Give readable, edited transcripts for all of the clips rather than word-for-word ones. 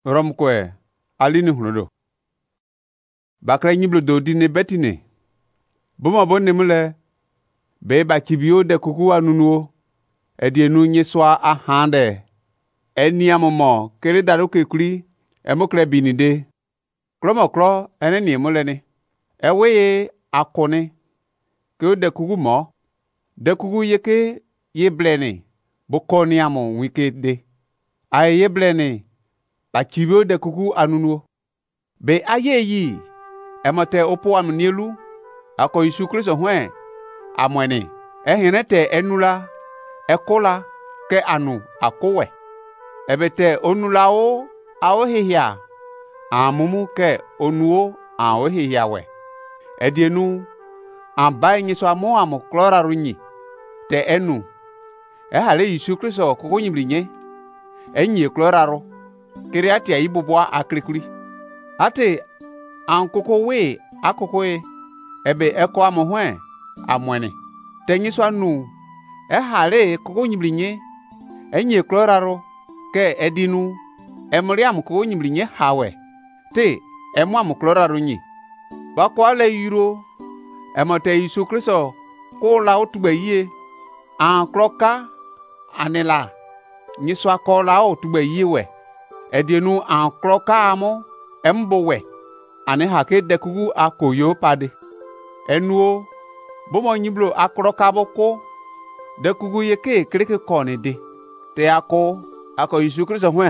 romkwe alini hunodo bakra nyiblo do dine betine boma bonne mule be ba kibio de kuku anunuo edienu nyeswa ahande eniamomo kere daruke kuri emokre binide kromokro eneni muleni eweye akone ke de kuku mo de kuku yeke yebleni bokoniamo wikede ay yebleni ba kibio de kuku anunuo be ayeyi emote opo amnielu ako Yesu Kristo hwen amweni ehinete enula ekola ke anu akowe ebete onulao aohihia amumu ke onuo aohihia we edienu ambai nyiso amo amo klora runyi te enu ehale Yesu Kristo kokonyimlinye enyi klora ro kiriati ayibobwa akrikuri ate ankoko we akokoe ebe eko amohwe amwene tenyiso anu ehale kokonyimlinye enyi kloraro ke edinu emriam kokonyimlinye hawe te emwam kloraro nyi bakwale yiro emote Yesu Kristo ko la otubaye an kloka anela nyiso akola otubaye we edinu an kloka amo embowe ane hake dekugu akoyo pade enuo bomo nyiblo akroka boko dekugu yeke kreke kone de te ako Yesu Kristo hwen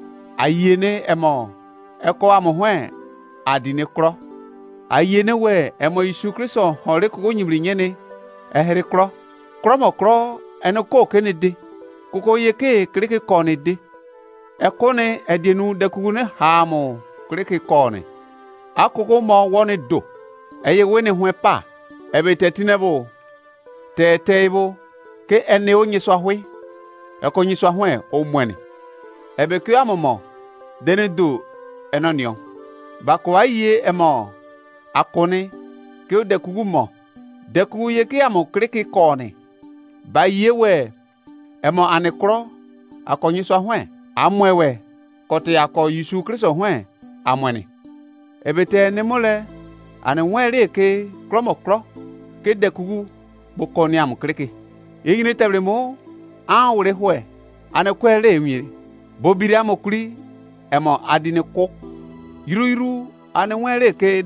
ayene emo eko amo hwen adine kro ayene we emo Yesu Kristo hore kugo nyibli nyene ehere kro kromo kro enoko kene de kugo yeke kreke kone de ekone edienu dekugu ne hamo kreke kone akoko mo woni do eye wene hwen pa ebe tetinebo tetebo ke ene onyiso ahwe ekonyiso ahwe omwene ebe ku amomo dene do enonio bako aye emo akone ke dekugu mo dekugu ye ke amo kreke kone ba yewe emo anekro akonyiso ahwe amwewe kote ako Yesu Kristo hwen amwene ebete ne mole ane nwere ke kromokro ke dekugu bokoni am kreke yigine tebremo anwure hwe ane kwere emire bobiri amokuri emo adine ko yiru ane nwere ke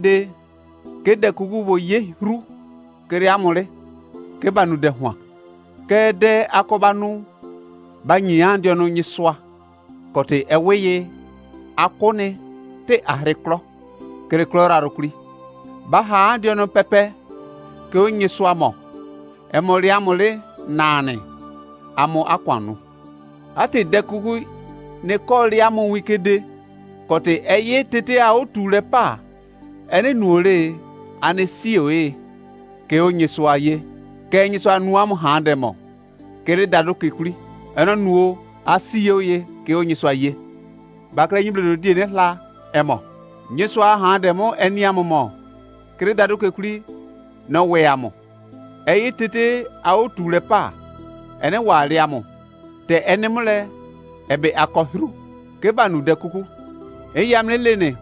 dekugu bo ye ru kere amore ke banu de hwa ke de akobanu banyi ande no nyiswa kote eweye akone te ahrekro kere klora rokuri baha ande no pepe ke onyiswa mo emori amole nane amo akwanu ate dekugu ne koli amo wikede kote eye tete a otule pa ene nuore ane sioe ke onyiswa ye ke onyiswa nu amo handemo kere dado kekuri eno nuo asiye ke onyiswa ye bakra nyimle die ne la emo nyiswa handemo eni amomo kere dado kekuri no we amo eye tete a otule pa ene wali amo te ene mule ebe akohru ke banu dekuku eyamle lene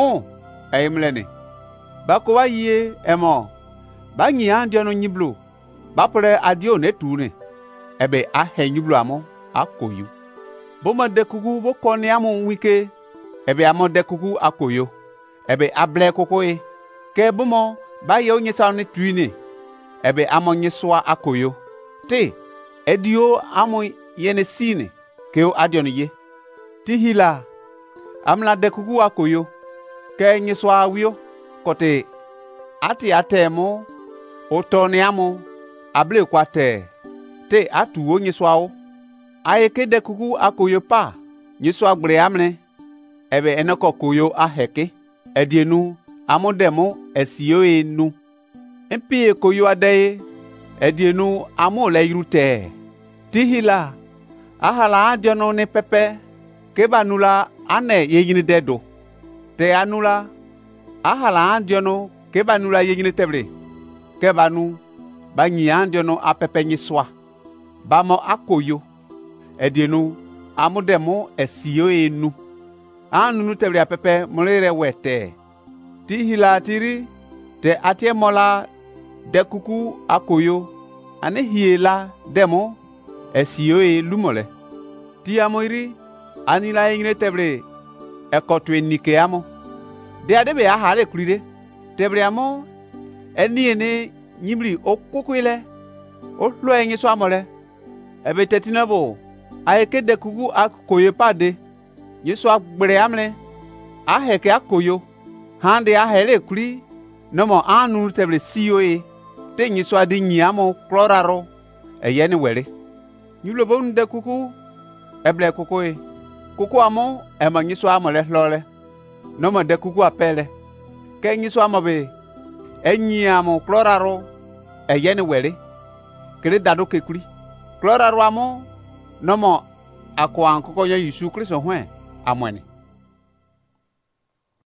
eyamlene bako waye emo banyi andio no nyiblo bapre adio netune ebe ahe nyiblo amo akoyu boma dekuku bokoni amo wike ebe amo dekuku akoyo ebe able kokoe ke bomo baye onyesa ne tuine ebe amo nyeswa akoyo te edio amo yene sine ke o adio ye tihila amla dekuku akoyo ke nyeswa awio kote ati atemo otone amo able kwate te atu onyeswa o aye ke dekuku akoyo pa nyeswa gbre amne ebe enoko koyo aheke edienu amodemo esio enu empie koyo adaye edienu amo la irute tihila ahala adiono ne pepe kebanula ane yeyini dedo te anula ahala adiono kebanula yeyini tebre kebanu banyi adiono apepe nyiswa bamo akoyo edienu amodemo esio enu Anunu tebria pepe molere wete. Ti hila tiri te atie mola de kuku akoyo. Ane hiela demo esioe lumole. Ti amoiri anila ingre tebre ekotwe nike amo. De adebe ahale kulide. Tebre amo eni nyimri okukwile. O lo enyi so amole. Ebe tetinabo aeke de kuku akoyo pade. Yesu agbere amle aheke akoyo hande ahele kuli nomo anu tebre sioe te Yesu adi nyiamo kloraro eyeni wele nyulobo nde kuku eble kuku kuku amo ema Yesu amole lole nomo de kuku apele ke Yesu amobe enyiamo kloraro eyeni wele kele dado kekuli kloraro amo nomo akwa nkoko Yesu Kristo hwe amwene